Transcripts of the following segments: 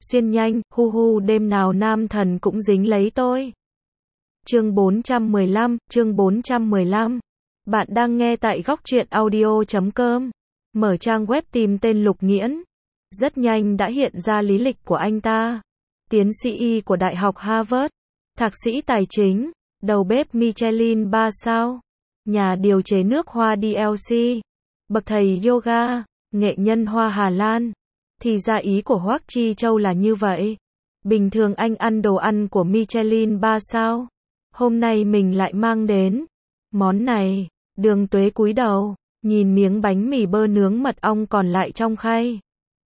xuyên nhanh, hu hu đêm nào nam thần cũng dính lấy tôi. Chương 415. Bạn đang nghe tại góc truyện audio.com. Mở trang web tìm tên Lục Nghiễn. Rất nhanh đã hiện ra lý lịch của anh ta. Tiến sĩ Y của Đại học Harvard, thạc sĩ tài chính, đầu bếp Michelin 3 sao, nhà điều chế nước hoa DLC, bậc thầy yoga, nghệ nhân hoa Hà Lan. Thì ra ý của Hoắc Chi Châu là như vậy. Bình thường anh ăn đồ ăn của Michelin 3 sao. Hôm nay mình lại mang đến món này. Đường Tuế cúi đầu, nhìn miếng bánh mì bơ nướng mật ong còn lại trong khay.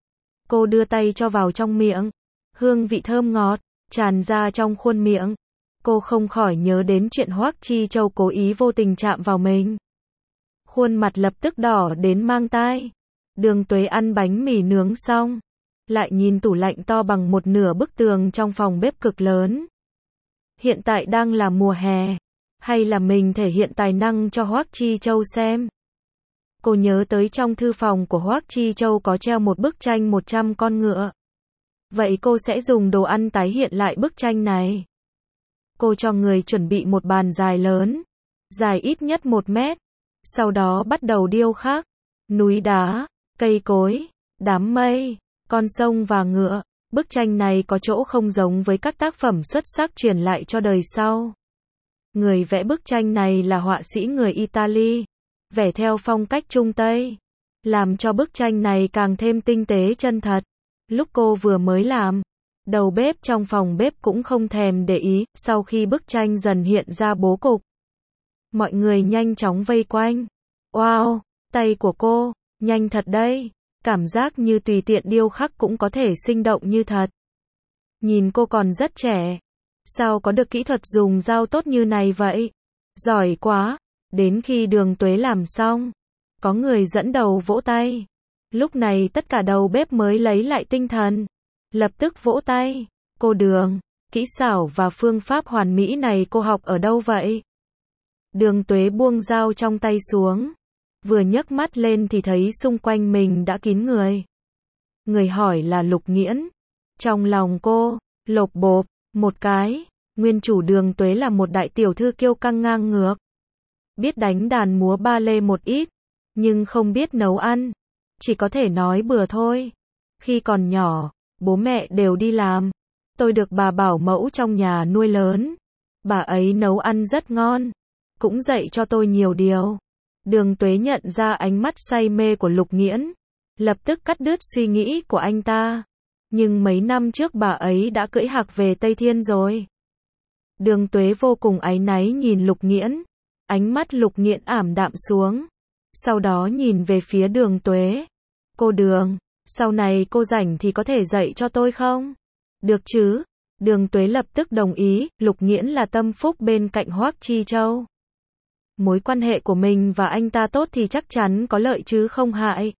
Cô đưa tay cho vào trong miệng. Hương vị thơm ngọt tràn ra trong khuôn miệng. Cô không khỏi nhớ đến chuyện Hoắc Chi Châu cố ý vô tình chạm vào mình. Khuôn mặt lập tức đỏ đến mang tai. Đường Tuế ăn bánh mì nướng xong, lại nhìn tủ lạnh to bằng một nửa bức tường trong phòng bếp cực lớn. Hiện tại đang là mùa hè, hay là mình thể hiện tài năng cho Hoắc Chi Châu xem? Cô nhớ tới trong thư phòng của Hoắc Chi Châu có treo một bức tranh 100 con ngựa. Vậy cô sẽ dùng đồ ăn tái hiện lại bức tranh này. Cô cho người chuẩn bị một bàn dài lớn, dài ít nhất 1 mét. Sau đó bắt đầu điêu khắc núi đá, cây cối, đám mây, con sông và ngựa. Bức tranh này có chỗ không giống với các tác phẩm xuất sắc truyền lại cho đời sau. Người vẽ bức tranh này là họa sĩ người Italy, vẽ theo phong cách Trung Tây, làm cho bức tranh này càng thêm tinh tế chân thật. Lúc cô vừa mới làm, đầu bếp trong phòng bếp cũng không thèm để ý. Sau khi bức tranh dần hiện ra bố cục, mọi người nhanh chóng vây quanh. Wow, tay của cô, nhanh thật đấy. Cảm giác như tùy tiện điêu khắc cũng có thể sinh động như thật. Nhìn cô còn rất trẻ. Sao có được kỹ thuật dùng dao tốt như này vậy? Giỏi quá. Đến khi Đường Tuế làm xong, có người dẫn đầu vỗ tay. Lúc này tất cả đầu bếp mới lấy lại tinh thần, lập tức vỗ tay. Cô Đường, kỹ xảo và phương pháp hoàn mỹ này cô học ở đâu vậy? Đường Tuế buông dao trong tay xuống. Vừa nhấc mắt lên thì thấy xung quanh mình đã kín người. Người hỏi là Lục Nghiễn. Trong lòng cô lộp bộp một cái. Nguyên chủ Đường Tuế là một đại tiểu thư kiêu căng ngang ngược, biết đánh đàn múa ba lê một ít, nhưng không biết nấu ăn, chỉ có thể nói bừa thôi. Khi còn nhỏ, bố mẹ đều đi làm, tôi được bà bảo mẫu trong nhà nuôi lớn. Bà ấy nấu ăn rất ngon, cũng dạy cho tôi nhiều điều. Đường Tuế nhận ra ánh mắt say mê của Lục Nghiễn, lập tức cắt đứt suy nghĩ của anh ta. Nhưng mấy năm trước bà ấy đã cưỡi hạc về Tây Thiên rồi. Đường Tuế vô cùng áy náy nhìn Lục Nghiễn. Ánh mắt Lục Nghiễn ảm đạm xuống. Sau đó nhìn về phía Đường Tuế. Cô Đường, sau này cô rảnh thì có thể dạy cho tôi không? Được chứ? Đường Tuế lập tức đồng ý. Lục Nghiễn là tâm phúc bên cạnh Hoắc Chi Châu. Mối quan hệ của mình và anh ta tốt thì chắc chắn có lợi chứ không hại.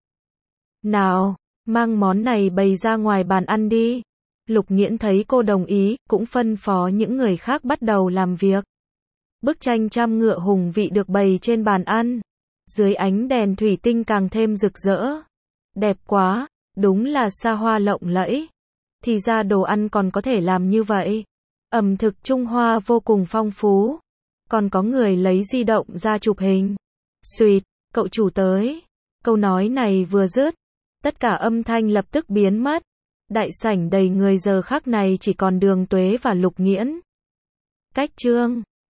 Nào, mang món này bày ra ngoài bàn ăn đi. Lục Nghiễn thấy cô đồng ý, cũng phân phó những người khác bắt đầu làm việc. Bức tranh trăm ngựa hùng vị được bày trên bàn ăn. Dưới ánh đèn thủy tinh càng thêm rực rỡ. Đẹp quá, đúng là xa hoa lộng lẫy. Thì ra đồ ăn còn có thể làm như vậy. Ẩm thực Trung Hoa vô cùng phong phú. Còn có người lấy di động ra chụp hình. Xuyệt, cậu chủ tới. Câu nói này vừa dứt, tất cả âm thanh lập tức biến mất. Đại sảnh đầy người, giờ khắc này chỉ còn Đường Tuế và Lục Nghiễn. Cách chương